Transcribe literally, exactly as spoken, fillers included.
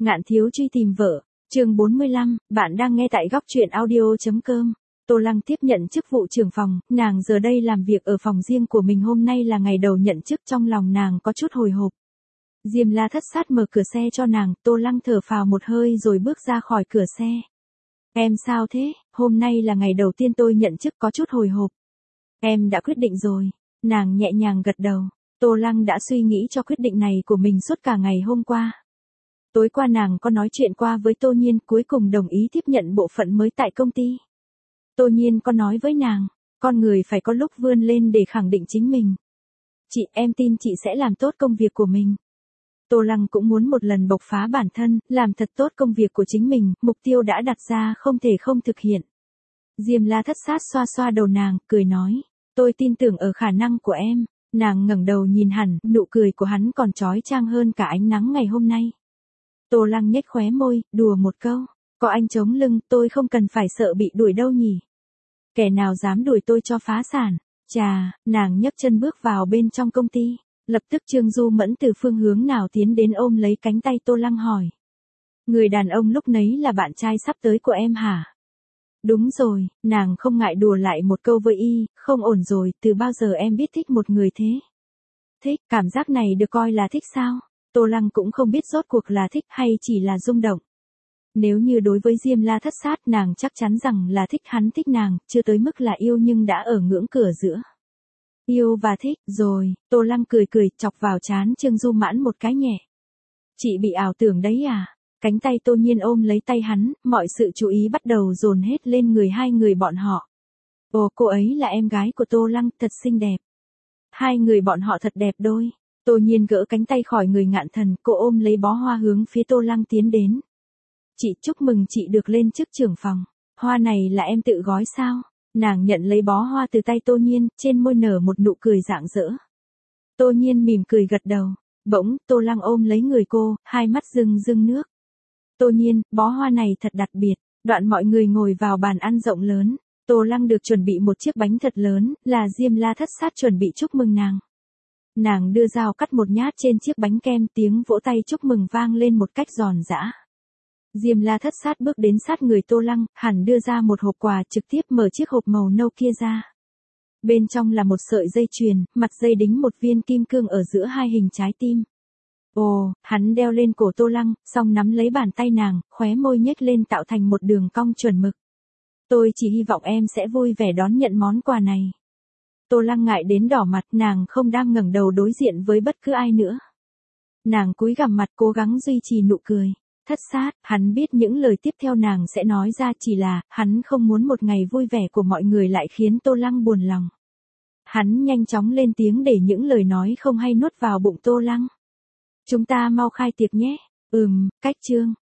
Ngạn thiếu truy tìm vợ, chương bốn mươi lăm, bạn đang nghe tại góc truyện audio.com. Tô Lăng tiếp nhận chức vụ trưởng phòng, nàng giờ đây làm việc ở phòng riêng của mình, hôm nay là ngày đầu nhận chức, trong lòng nàng có chút hồi hộp. Diêm La Thất Sát mở cửa xe cho nàng, Tô Lăng thở phào một hơi rồi bước ra khỏi cửa xe. Em sao thế, hôm nay là ngày đầu tiên tôi nhận chức, có chút hồi hộp. Em đã quyết định rồi, nàng nhẹ nhàng gật đầu. Tô Lăng đã suy nghĩ cho quyết định này của mình suốt cả ngày hôm qua. Tối qua nàng có nói chuyện qua với Tô Nhiên, cuối cùng đồng ý tiếp nhận bộ phận mới tại công ty. Tô Nhiên có nói với nàng, con người phải có lúc vươn lên để khẳng định chính mình. Chị, em tin chị sẽ làm tốt công việc của mình. Tô Lăng cũng muốn một lần bộc phá bản thân, làm thật tốt công việc của chính mình, mục tiêu đã đặt ra không thể không thực hiện. Diêm La Thất Sát xoa xoa đầu nàng, cười nói, tôi tin tưởng ở khả năng của em. Nàng ngẩng đầu nhìn hẳn, nụ cười của hắn còn chói chang hơn cả ánh nắng ngày hôm nay. Tô Lăng nhếch khóe môi, đùa một câu, có anh chống lưng, tôi không cần phải sợ bị đuổi đâu nhỉ. Kẻ nào dám đuổi tôi cho phá sản. Chà, nàng nhấc chân bước vào bên trong công ty. Lập tức Trương Du Mẫn từ phương hướng nào tiến đến ôm lấy cánh tay Tô Lăng hỏi. Người đàn ông lúc nấy là bạn trai sắp tới của em hả? Đúng rồi, nàng không ngại đùa lại một câu với y, không ổn rồi, từ bao giờ em biết thích một người thế? Thích, cảm giác này được coi là thích sao? Tô Lăng cũng không biết rốt cuộc là thích hay chỉ là rung động. Nếu như đối với Diêm La Thất Sát, nàng chắc chắn rằng là thích, hắn thích nàng, chưa tới mức là yêu nhưng đã ở ngưỡng cửa giữa. Yêu và thích, rồi, Tô Lăng cười cười, chọc vào trán Trương Du Mãn một cái nhẹ. Chị bị ảo tưởng đấy à? Cánh tay Tô Nhiên ôm lấy tay hắn, mọi sự chú ý bắt đầu dồn hết lên người hai người bọn họ. Ồ, cô ấy là em gái của Tô Lăng, thật xinh đẹp. Hai người bọn họ thật đẹp đôi. Tô Nhiên gỡ cánh tay khỏi người Ngạn Thần, cô ôm lấy bó hoa hướng phía Tô Lăng tiến đến. Chị, chúc mừng chị được lên chức trưởng phòng. Hoa này là em tự gói sao? Nàng nhận lấy bó hoa từ tay Tô Nhiên, trên môi nở một nụ cười rạng rỡ. Tô Nhiên mỉm cười gật đầu. Bỗng, Tô Lăng ôm lấy người cô, hai mắt rưng rưng nước. Tô Nhiên, bó hoa này thật đặc biệt. Đoạn mọi người ngồi vào bàn ăn rộng lớn. Tô Lăng được chuẩn bị một chiếc bánh thật lớn, là Diêm La Thất Sát chuẩn bị chúc mừng nàng. Nàng đưa dao cắt một nhát trên chiếc bánh kem, tiếng vỗ tay chúc mừng vang lên một cách giòn giã. Diêm La Thất Sát bước đến sát người Tô Lăng, hẳn đưa ra một hộp quà, trực tiếp mở chiếc hộp màu nâu kia ra. Bên trong là một sợi dây chuyền, mặt dây đính một viên kim cương ở giữa hai hình trái tim. Ồ, hắn đeo lên cổ Tô Lăng, xong nắm lấy bàn tay nàng, khóe môi nhếch lên tạo thành một đường cong chuẩn mực. Tôi chỉ hy vọng em sẽ vui vẻ đón nhận món quà này. Tô Lăng ngại đến đỏ mặt, nàng không đang ngẩng đầu đối diện với bất cứ ai nữa. Nàng cúi gằm mặt cố gắng duy trì nụ cười. Thất Sát, hắn biết những lời tiếp theo nàng sẽ nói ra, chỉ là, hắn không muốn một ngày vui vẻ của mọi người lại khiến Tô Lăng buồn lòng. Hắn nhanh chóng lên tiếng để những lời nói không hay nuốt vào bụng Tô Lăng. Chúng ta mau khai tiệc nhé. Ừm, cách chương.